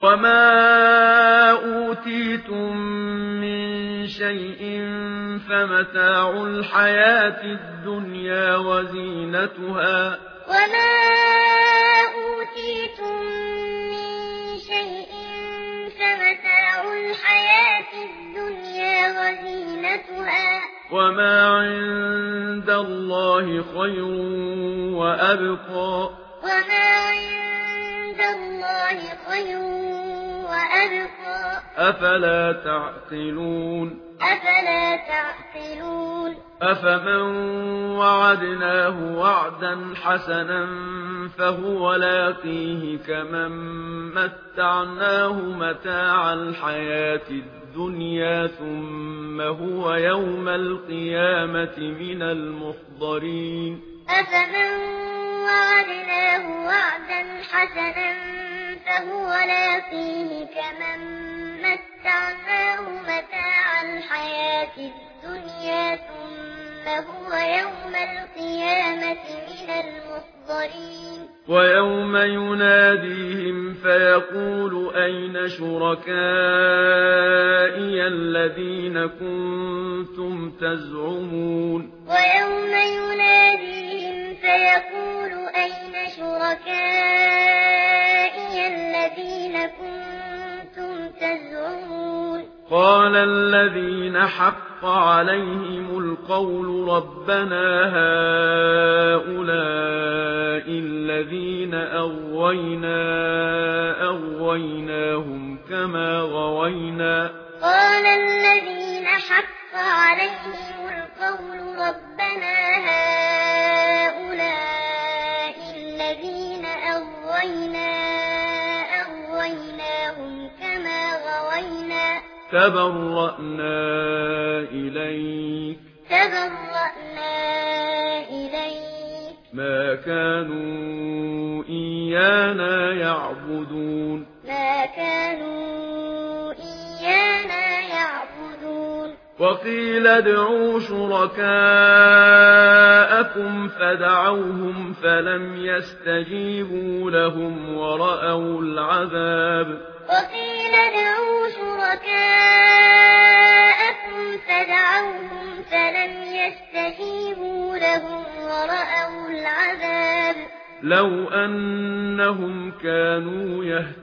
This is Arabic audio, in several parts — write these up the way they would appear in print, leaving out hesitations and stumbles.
وما أوتيتم من شيء فمتاع الحياة الدنيا وزينتها وما أوتيتم من شيء فمتاع الحياة الدنيا وزينتها وما عند الله خير وأبقى وما عند الله خير وأبقى أفلا تعقلون أفمن وعدناه وعدا حسنا فهو لاقيه كمن متعناه متاع الحياة الدنيا ثم هو يوم القيامة من المحضرين أفمن وعدناه وعدا حسنا فهو لاقيه كمن متعناه متاع الحياة الدنيا ثم هو يوم القيامة من المحضرين ويوم يناديهم فيقول أين شركائي الذين كنتم تزعمون ويوم يناديهم فيقول أين شركائي الذين كنتم تزعمون قال الذين حق عليهم القول ربنا هؤلاء الذين أغويناهم كما غوينا قال الذين حق عليهم القول ربنا هؤلاء الذين أغويناهم كما غوينا تبرأنا إليك ما كانوا إيانا يعبدون وقيل ادعوا شركاءكم فدعوهم فلم يستجيبوا لهم ورأوا العذاب وقيل ادعوا شركاءكم فدعوهم فلم يستجيبوا لهم ورأوا العذاب لو أنهم كانوا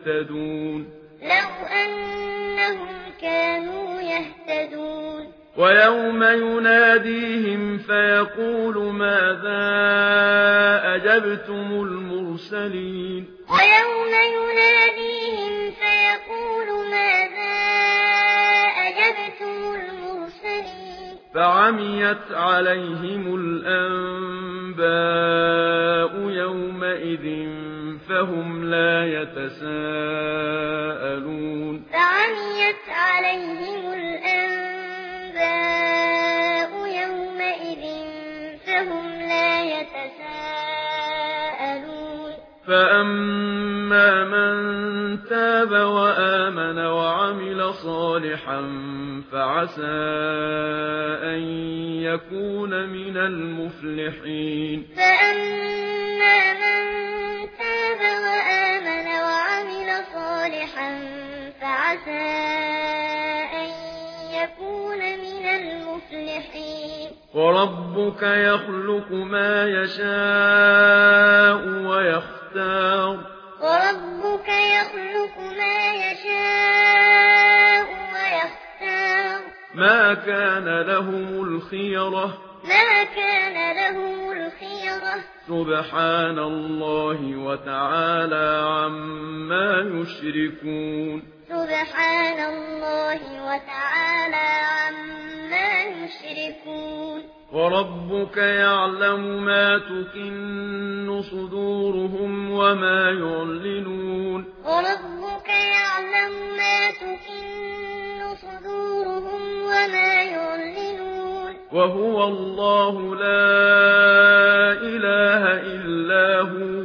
يهتدون ويوم يناديهم فيقول ماذا أجبتم المرسلين ويوم يناديهم فيقول ماذا أجبتم المرسلين فعميت عليهم الأنباء يومئذ فهم لا يتساءلون فعميت عليهم الأنباء يومئذ فهم لا يتساءلون فأما من تاب وآمن وعمل صالحا فعسى أن يكون من المفلحين فأما من تاب وآمن وعمل صالحا فعسى أن يكون من المفلحين وربك يخلق ما يشاء ويختار ما كان لهم الخيرة سبحان الله وتعالى عما يشركون وربك يعلم ما تكن صدورهم وما يعلنون وهو الله لا إله إلا هو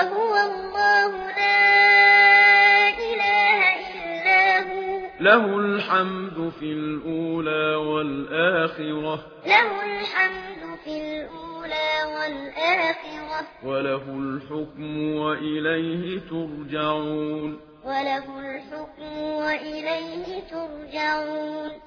له الحمد في الأولى والآخرة وله الحكم وإليه ترجعون وله الحكم وإليه ترجعون.